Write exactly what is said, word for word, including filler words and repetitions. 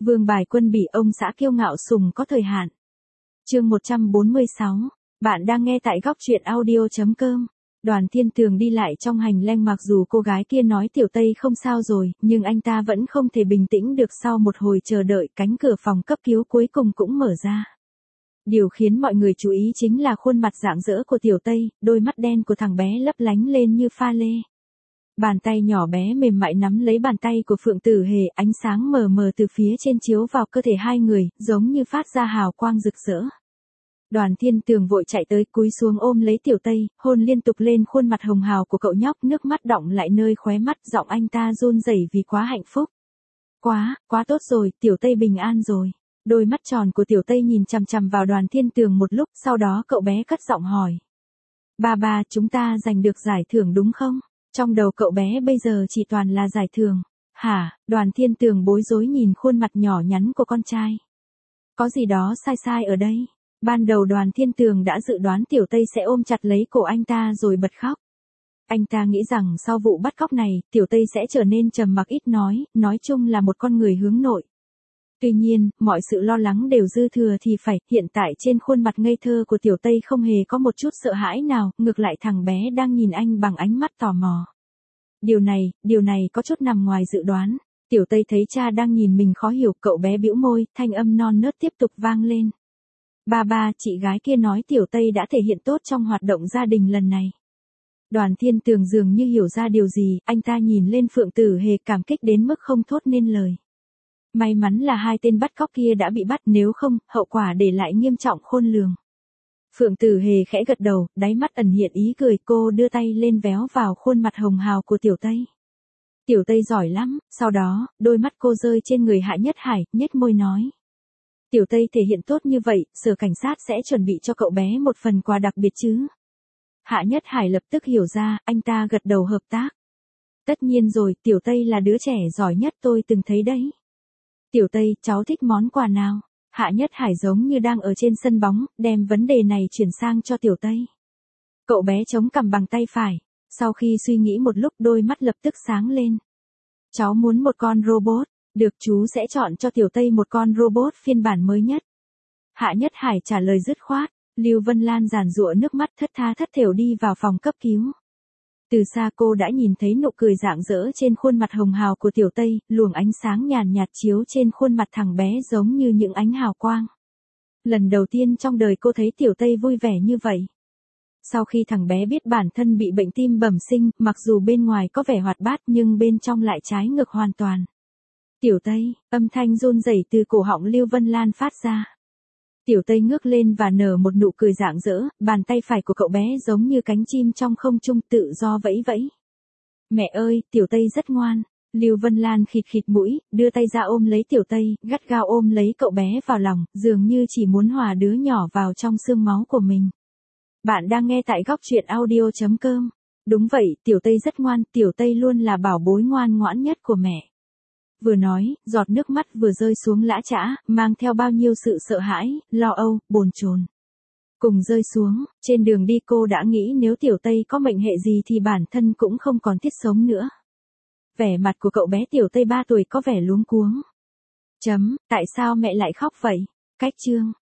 Vương bài quân bị ông xã kiêu ngạo sùng có thời hạn. Chương một trăm bốn mươi sáu. Bạn đang nghe tại góc truyện audio chấm com. Đoàn Thiên Tường đi lại trong hành lang, mặc dù cô gái kia nói Tiểu Tây không sao rồi, nhưng anh ta vẫn không thể bình tĩnh được. Sau một hồi chờ đợi, cánh cửa phòng cấp cứu cuối cùng cũng mở ra. Điều khiến mọi người chú ý chính là khuôn mặt rạng rỡ của Tiểu Tây, đôi mắt đen của thằng bé lấp lánh lên như pha lê. Bàn tay nhỏ bé mềm mại nắm lấy bàn tay của Phượng Tử Hề, ánh sáng mờ mờ từ phía trên chiếu vào cơ thể hai người, giống như phát ra hào quang rực rỡ. Đoàn Thiên Tường vội chạy tới, cúi xuống ôm lấy Tiểu Tây, hôn liên tục lên khuôn mặt hồng hào của cậu nhóc, nước mắt đọng lại nơi khóe mắt, giọng anh ta run rẩy vì quá hạnh phúc. Quá, quá tốt rồi, Tiểu Tây bình an rồi. Đôi mắt tròn của Tiểu Tây nhìn chằm chằm vào Đoàn Thiên Tường một lúc, sau đó cậu bé cất giọng hỏi. Ba ba, chúng ta giành được giải thưởng đúng không? Trong đầu cậu bé bây giờ chỉ toàn là giải thưởng. Hả? Đoàn Thiên Tường bối rối nhìn khuôn mặt nhỏ nhắn của con trai. Có gì đó sai sai ở đây. Ban đầu Đoàn Thiên Tường đã dự đoán Tiểu Tây sẽ ôm chặt lấy cổ anh ta rồi bật khóc. Anh ta nghĩ rằng sau vụ bắt cóc này, Tiểu Tây sẽ trở nên trầm mặc ít nói, nói chung là một con người hướng nội. Tuy nhiên, mọi sự lo lắng đều dư thừa thì phải, hiện tại trên khuôn mặt ngây thơ của Tiểu Tây không hề có một chút sợ hãi nào, ngược lại thằng bé đang nhìn anh bằng ánh mắt tò mò. Điều này, điều này có chút nằm ngoài dự đoán. Tiểu Tây thấy cha đang nhìn mình khó hiểu, cậu bé bĩu môi, thanh âm non nớt tiếp tục vang lên. Ba ba, chị gái kia nói Tiểu Tây đã thể hiện tốt trong hoạt động gia đình lần này. Đoàn Thiên Tường dường như hiểu ra điều gì, anh ta nhìn lên Phượng Tử Hề cảm kích đến mức không thốt nên lời. May mắn là hai tên bắt cóc kia đã bị bắt, nếu không, hậu quả để lại nghiêm trọng khôn lường. Phượng Tử Hề khẽ gật đầu, đáy mắt ẩn hiện ý cười, cô đưa tay lên véo vào khuôn mặt hồng hào của Tiểu Tây. Tiểu Tây giỏi lắm, sau đó, đôi mắt cô rơi trên người Hạ Nhất Hải, nhếch môi nói. Tiểu Tây thể hiện tốt như vậy, sở cảnh sát sẽ chuẩn bị cho cậu bé một phần quà đặc biệt chứ. Hạ Nhất Hải lập tức hiểu ra, anh ta gật đầu hợp tác. Tất nhiên rồi, Tiểu Tây là đứa trẻ giỏi nhất tôi từng thấy đấy. Tiểu Tây, cháu thích món quà nào? Hạ Nhất Hải giống như đang ở trên sân bóng, đem vấn đề này chuyển sang cho Tiểu Tây. Cậu bé chống cằm bằng tay phải, sau khi suy nghĩ một lúc đôi mắt lập tức sáng lên. Cháu muốn một con robot, được, chú sẽ chọn cho Tiểu Tây một con robot phiên bản mới nhất. Hạ Nhất Hải trả lời dứt khoát, Lưu Vân Lan giàn giụa nước mắt thất tha thất thểu đi vào phòng cấp cứu. Từ xa cô đã nhìn thấy nụ cười rạng rỡ trên khuôn mặt hồng hào của Tiểu Tây, luồng ánh sáng nhàn nhạt chiếu trên khuôn mặt thằng bé giống như những ánh hào quang. Lần đầu tiên trong đời cô thấy Tiểu Tây vui vẻ như vậy. Sau khi thằng bé biết bản thân bị bệnh tim bẩm sinh, mặc dù bên ngoài có vẻ hoạt bát nhưng bên trong lại trái ngược hoàn toàn. Tiểu Tây, âm thanh run rẩy từ cổ họng Lưu Vân Lan phát ra. Tiểu Tây ngước lên và nở một nụ cười rạng rỡ, bàn tay phải của cậu bé giống như cánh chim trong không trung tự do vẫy vẫy. Mẹ ơi, Tiểu Tây rất ngoan. Lưu Vân Lan khịt khịt mũi, đưa tay ra ôm lấy Tiểu Tây, gắt gao ôm lấy cậu bé vào lòng, dường như chỉ muốn hòa đứa nhỏ vào trong xương máu của mình. Bạn đang nghe tại góc truyện audio chấm com. Đúng vậy, Tiểu Tây rất ngoan, Tiểu Tây luôn là bảo bối ngoan ngoãn nhất của mẹ. Vừa nói, giọt nước mắt vừa rơi xuống lã chã, mang theo bao nhiêu sự sợ hãi, lo âu, bồn chồn. Cùng rơi xuống, trên đường đi cô đã nghĩ nếu Tiểu Tây có mệnh hệ gì thì bản thân cũng không còn thiết sống nữa. Vẻ mặt của cậu bé Tiểu Tây ba tuổi có vẻ luống cuống. Chấm, tại sao mẹ lại khóc vậy? Cách chương.